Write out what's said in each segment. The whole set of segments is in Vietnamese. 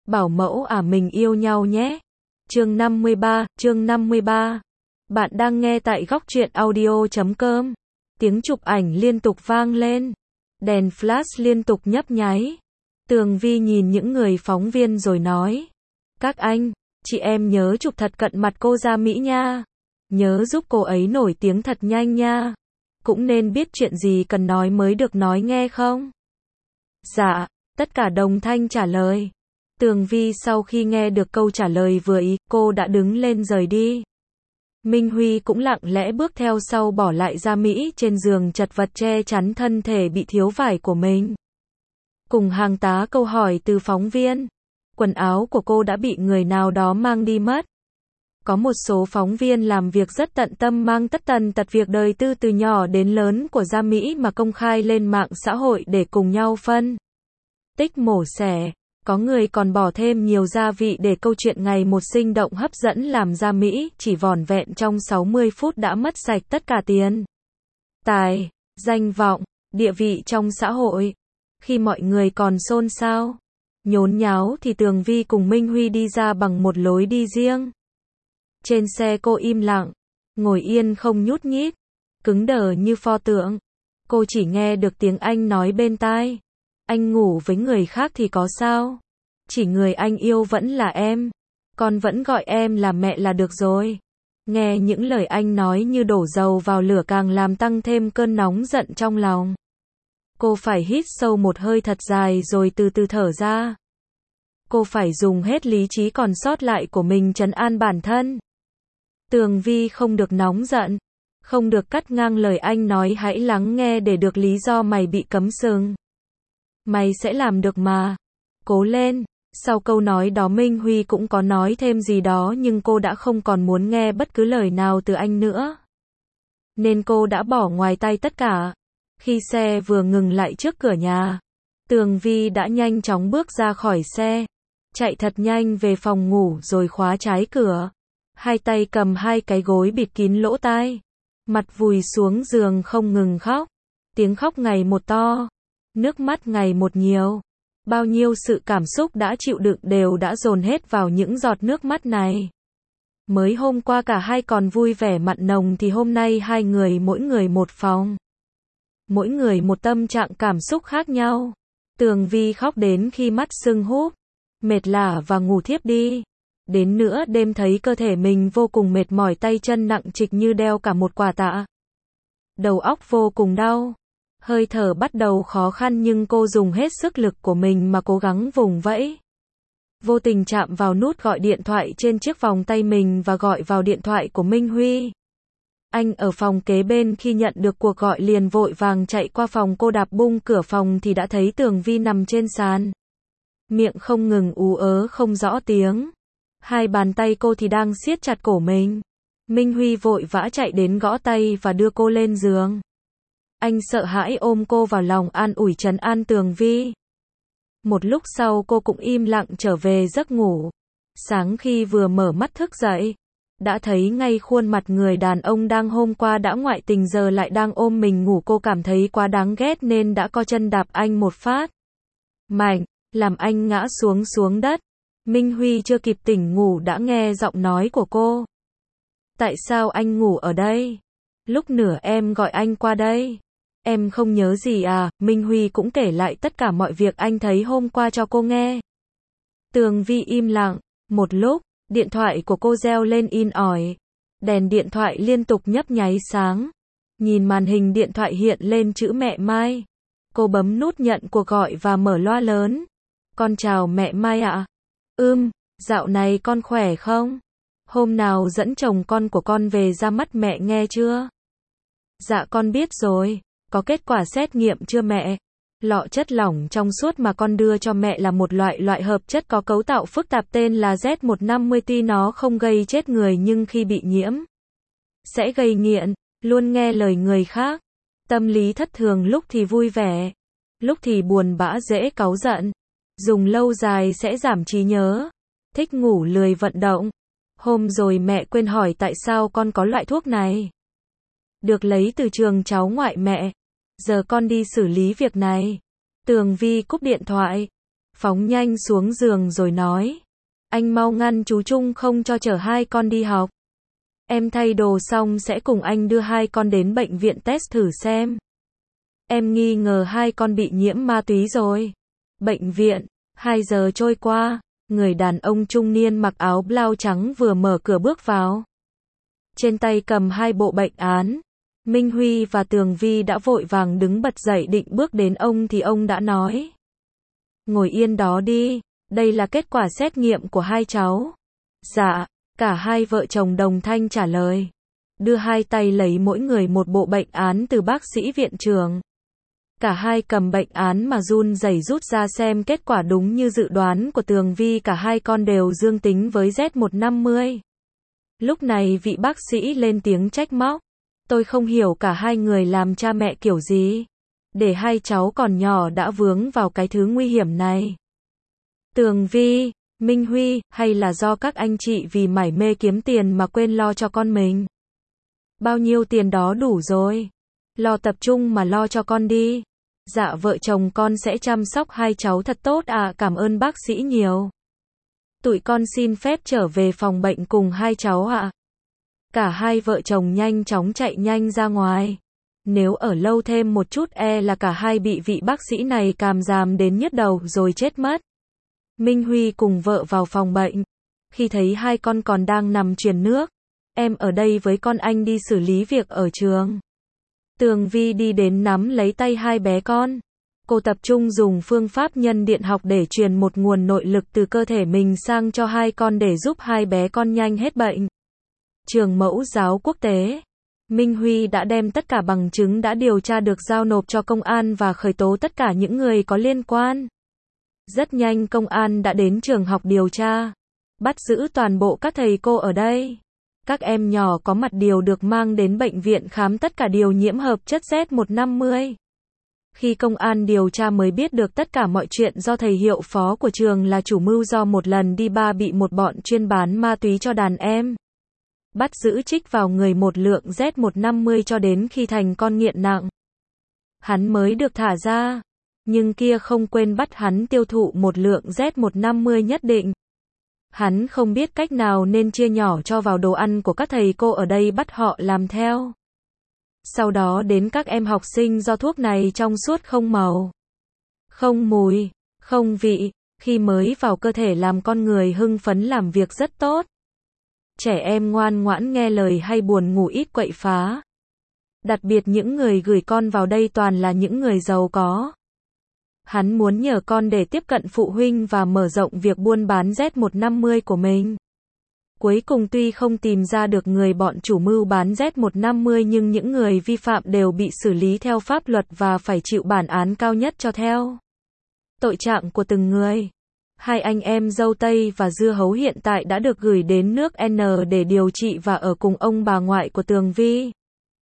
Bảo mẫu à mình yêu nhau nhé. Chương 53. Bạn đang nghe tại góc truyện audio.com. Tiếng chụp ảnh liên tục vang lên. Đèn flash liên tục nhấp nháy. Tường Vi nhìn những người phóng viên rồi nói. Các anh, chị em nhớ chụp thật cận mặt cô Gia Mỹ nha. Nhớ giúp cô ấy nổi tiếng thật nhanh nha. Cũng nên biết chuyện gì cần nói mới được nói nghe không? Dạ, tất cả đồng thanh trả lời. Tường Vi sau khi nghe được câu trả lời vừa ý, cô đã đứng lên rời đi. Minh Huy cũng lặng lẽ bước theo sau bỏ lại Gia Mỹ trên giường chật vật che chắn thân thể bị thiếu vải của mình. Cùng hàng tá câu hỏi từ phóng viên. Quần áo của cô đã bị người nào đó mang đi mất. Có một số phóng viên làm việc rất tận tâm mang tất tần tật việc đời tư từ nhỏ đến lớn của Gia Mỹ mà công khai lên mạng xã hội để cùng nhau phân tích mổ xẻ. Có người còn bỏ thêm nhiều gia vị để câu chuyện ngày một sinh động hấp dẫn làm Gia Mỹ chỉ vỏn vẹn trong 60 phút đã mất sạch tất cả tiền, tài, danh vọng, địa vị trong xã hội. Khi mọi người còn xôn xao, nhốn nháo thì Tường Vi cùng Minh Huy đi ra bằng một lối đi riêng. Trên xe cô im lặng, ngồi yên không nhúc nhích, cứng đờ như pho tượng. Cô chỉ nghe được tiếng anh nói bên tai. Anh ngủ với người khác thì có sao? Chỉ người anh yêu vẫn là em. Con vẫn gọi em là mẹ là được rồi. Nghe những lời anh nói như đổ dầu vào lửa càng làm tăng thêm cơn nóng giận trong lòng. Cô phải hít sâu một hơi thật dài rồi từ từ thở ra. Cô phải dùng hết lý trí còn sót lại của mình trấn an bản thân. Tường Vi không được nóng giận. Không được cắt ngang lời anh nói, hãy lắng nghe để được lý do mày bị cấm sừng. Mày sẽ làm được mà. Cố lên. Sau câu nói đó Minh Huy cũng có nói thêm gì đó nhưng cô đã không còn muốn nghe bất cứ lời nào từ anh nữa. Nên cô đã bỏ ngoài tai tất cả. Khi xe vừa ngừng lại trước cửa nhà, Tường Vi đã nhanh chóng bước ra khỏi xe. Chạy thật nhanh về phòng ngủ rồi khóa trái cửa. Hai tay cầm hai cái gối bịt kín lỗ tai. Mặt vùi xuống giường không ngừng khóc. Tiếng khóc ngày một to. Nước mắt ngày một nhiều. Bao nhiêu sự cảm xúc đã chịu đựng đều đã dồn hết vào những giọt nước mắt này. Mới hôm qua cả hai còn vui vẻ mặn nồng thì hôm nay hai người mỗi người một phòng. Mỗi người một tâm trạng cảm xúc khác nhau. Tường Vi khóc đến khi mắt sưng húp, mệt lả và ngủ thiếp đi. Đến nửa đêm thấy cơ thể mình vô cùng mệt mỏi, tay chân nặng trịch như đeo cả một quả tạ. Đầu óc vô cùng đau. Hơi thở bắt đầu khó khăn nhưng cô dùng hết sức lực của mình mà cố gắng vùng vẫy. Vô tình chạm vào nút gọi điện thoại trên chiếc vòng tay mình và gọi vào điện thoại của Minh Huy. Anh ở phòng kế bên, khi nhận được cuộc gọi liền vội vàng chạy qua phòng cô, đạp bung cửa phòng thì đã thấy Tường Vi nằm trên sàn. Miệng không ngừng ú ớ không rõ tiếng. Hai bàn tay cô thì đang siết chặt cổ mình. Minh Huy vội vã chạy đến gõ tay và đưa cô lên giường. Anh sợ hãi ôm cô vào lòng an ủi trấn an Tường Vi. Một lúc sau cô cũng im lặng trở về giấc ngủ. Sáng khi vừa mở mắt thức dậy, đã thấy ngay khuôn mặt người đàn ông đang hôm qua đã ngoại tình giờ lại đang ôm mình ngủ. Cô cảm thấy quá đáng ghét nên đã co chân đạp anh một phát mạnh, làm anh ngã xuống đất. Minh Huy chưa kịp tỉnh ngủ đã nghe giọng nói của cô. Tại sao anh ngủ ở đây? Lúc nửa em gọi anh qua đây. Em không nhớ gì à? Minh Huy cũng kể lại tất cả mọi việc anh thấy hôm qua cho cô nghe. Tường Vi im lặng. Một lúc, điện thoại của cô reo lên in ỏi. Đèn điện thoại liên tục nhấp nháy sáng. Nhìn màn hình điện thoại hiện lên chữ mẹ Mai. Cô bấm nút nhận cuộc gọi và mở loa lớn. Con chào mẹ Mai ạ. Dạo này con khỏe không? Hôm nào dẫn chồng con của con về ra mắt mẹ nghe chưa? Dạ con biết rồi. Có kết quả xét nghiệm chưa mẹ? Lọ chất lỏng trong suốt mà con đưa cho mẹ là một loại hợp chất có cấu tạo phức tạp tên là Z150. Tuy nó không gây chết người nhưng khi bị nhiễm sẽ gây nghiện, luôn nghe lời người khác. Tâm lý thất thường, lúc thì vui vẻ, lúc thì buồn bã, dễ cáu giận. Dùng lâu dài sẽ giảm trí nhớ, thích ngủ lười vận động. Hôm rồi mẹ quên hỏi tại sao con có loại thuốc này. Được lấy từ trường cháu ngoại mẹ. Giờ con đi xử lý việc này. Tường Vi cúp điện thoại. phóng nhanh xuống giường rồi nói. Anh mau ngăn chú Trung không cho chở hai con đi học. Em thay đồ xong sẽ cùng anh đưa hai con đến bệnh viện test thử xem. Em nghi ngờ hai con bị nhiễm ma túy rồi. Bệnh viện, 2 giờ trôi qua, người đàn ông trung niên mặc áo blau trắng vừa mở cửa bước vào. Trên tay cầm 2 bộ bệnh án. Minh Huy và Tường Vi đã vội vàng đứng bật dậy định bước đến ông thì ông đã nói. Ngồi yên đó đi, đây là kết quả xét nghiệm của hai cháu. Dạ, cả hai vợ chồng đồng thanh trả lời. Đưa hai tay lấy mỗi người một bộ bệnh án từ bác sĩ viện trưởng. Cả hai cầm bệnh án mà run rẩy rút ra xem kết quả đúng như dự đoán của Tường Vi, cả hai con đều dương tính với Z150. Lúc này vị bác sĩ lên tiếng trách móc. Tôi không hiểu cả hai người làm cha mẹ kiểu gì. Để hai cháu còn nhỏ đã vướng vào cái thứ nguy hiểm này. Tường Vi, Minh Huy, hay là do các anh chị vì mải mê kiếm tiền mà quên lo cho con mình? Bao nhiêu tiền đó đủ rồi. Lo tập trung mà lo cho con đi. Dạ vợ chồng con sẽ chăm sóc hai cháu thật tốt ạ, cảm ơn bác sĩ nhiều. Tụi con xin phép trở về phòng bệnh cùng hai cháu ạ. Cả hai vợ chồng nhanh chóng chạy nhanh ra ngoài. Nếu ở lâu thêm một chút là cả hai bị vị bác sĩ này càm ràm đến nhức đầu rồi chết mất. Minh Huy cùng vợ vào phòng bệnh. Khi thấy hai con còn đang nằm truyền nước. Em ở đây với con, anh đi xử lý việc ở trường. Tường Vi đi đến nắm lấy tay hai bé con. Cô tập trung dùng phương pháp nhân điện học để truyền một nguồn nội lực từ cơ thể mình sang cho hai con để giúp hai bé con nhanh hết bệnh. Trường Mẫu giáo quốc tế. Minh Huy đã đem tất cả bằng chứng đã điều tra được giao nộp cho công an và khởi tố tất cả những người có liên quan. Rất nhanh công an đã đến trường học điều tra, bắt giữ toàn bộ các thầy cô ở đây. Các em nhỏ có mặt đều được mang đến bệnh viện khám, tất cả đều nhiễm hợp chất Z150. Khi công an điều tra mới biết được tất cả mọi chuyện do thầy hiệu phó của trường là chủ mưu, do một lần đi bar bị một bọn chuyên bán ma túy cho đàn em. Bắt giữ trích vào người một lượng Z150 cho đến khi thành con nghiện nặng. Hắn mới được thả ra. Nhưng kia không quên bắt hắn tiêu thụ một lượng Z150 nhất định. Hắn không biết cách nào nên chia nhỏ cho vào đồ ăn của các thầy cô ở đây, bắt họ làm theo. Sau đó đến các em học sinh do thuốc này trong suốt, không màu, không mùi, không vị, khi mới vào cơ thể làm con người hưng phấn làm việc rất tốt. Trẻ em ngoan ngoãn nghe lời hay buồn ngủ ít quậy phá. Đặc biệt những người gửi con vào đây toàn là những người giàu có. Hắn muốn nhờ con để tiếp cận phụ huynh và mở rộng việc buôn bán Z150 của mình. Cuối cùng tuy không tìm ra được người bọn chủ mưu bán Z150 nhưng những người vi phạm đều bị xử lý theo pháp luật và phải chịu bản án cao nhất cho theo tội trạng của từng người. Hai anh em dâu tây và dưa hấu hiện tại đã được gửi đến nước N để điều trị và ở cùng ông bà ngoại của Tường Vi.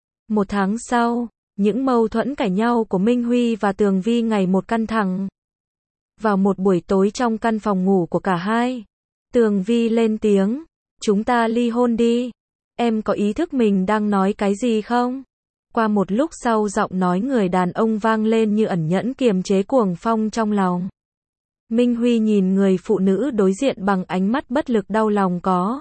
1 tháng sau, những mâu thuẫn cãi nhau của Minh Huy và Tường Vi ngày một căng thẳng. Vào một buổi tối trong căn phòng ngủ của cả hai, Tường Vi lên tiếng, chúng ta ly hôn đi. Em có ý thức mình đang nói cái gì không? Qua một lúc sau giọng nói người đàn ông vang lên như ẩn nhẫn kiềm chế cuồng phong trong lòng. Minh Huy nhìn người phụ nữ đối diện bằng ánh mắt bất lực, đau lòng có,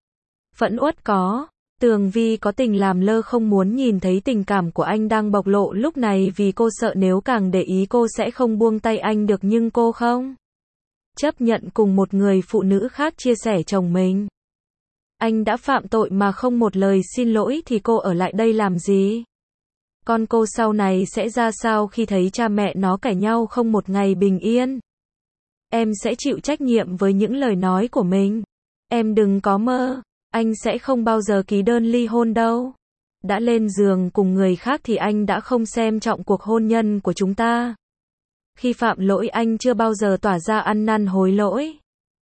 phẫn uất có. Tường Vi có tình làm lơ, không muốn nhìn thấy tình cảm của anh đang bộc lộ lúc này vì cô sợ nếu càng để ý cô sẽ không buông tay anh được, nhưng cô không chấp nhận cùng một người phụ nữ khác chia sẻ chồng mình. Anh đã phạm tội mà không một lời xin lỗi thì cô ở lại đây làm gì? Con cô sau này sẽ ra sao khi thấy cha mẹ nó cãi nhau không một ngày bình yên? Em sẽ chịu trách nhiệm với những lời nói của mình. Em đừng có mơ, anh sẽ không bao giờ ký đơn ly hôn đâu. Đã lên giường cùng người khác thì anh đã không xem trọng cuộc hôn nhân của chúng ta. Khi phạm lỗi anh chưa bao giờ tỏ ra ăn năn hối lỗi.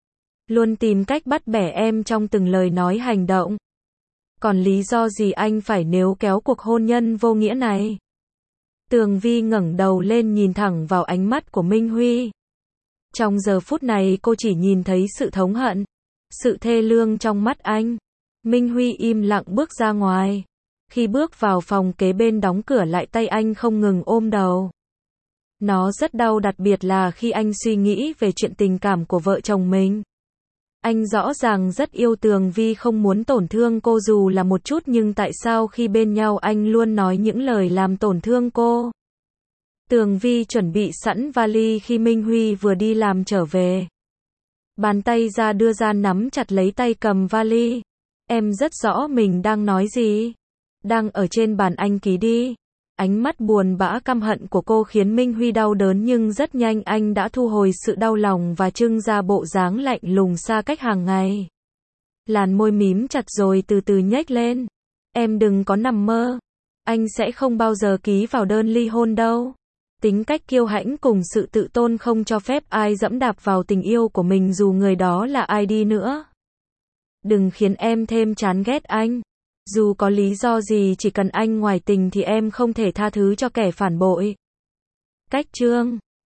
Luôn tìm cách bắt bẻ em trong từng lời nói hành động. Còn lý do gì anh phải níu kéo cuộc hôn nhân vô nghĩa này? Tường Vi ngẩng đầu lên nhìn thẳng vào ánh mắt của Minh Huy. Trong giờ phút này cô chỉ nhìn thấy sự thống hận, sự thê lương trong mắt anh. Minh Huy im lặng bước ra ngoài. Khi bước vào phòng kế bên đóng cửa lại, tay anh không ngừng ôm đầu. Nó rất đau, đặc biệt là khi anh suy nghĩ về chuyện tình cảm của vợ chồng mình. Anh rõ ràng rất yêu Tường Vi, không muốn tổn thương cô dù là một chút, nhưng tại sao khi bên nhau anh luôn nói những lời làm tổn thương cô? Tường Vi chuẩn bị sẵn vali khi Minh Huy vừa đi làm trở về. Bàn tay ra đưa ra nắm chặt lấy tay cầm vali. Em rất rõ mình đang nói gì. Đang ở trên bàn, anh ký đi. Ánh mắt buồn bã căm hận của cô khiến Minh Huy đau đớn, nhưng rất nhanh anh đã thu hồi sự đau lòng và trưng ra bộ dáng lạnh lùng xa cách hàng ngày. Làn môi mím chặt rồi từ từ nhếch lên. Em đừng có nằm mơ. Anh sẽ không bao giờ ký vào đơn ly hôn đâu. Tính cách kiêu hãnh cùng sự tự tôn không cho phép ai dẫm đạp vào tình yêu của mình dù người đó là ai đi nữa. Đừng khiến em thêm chán ghét anh. Dù có lý do gì, chỉ cần anh ngoài tình thì em không thể tha thứ cho kẻ phản bội. Cách chương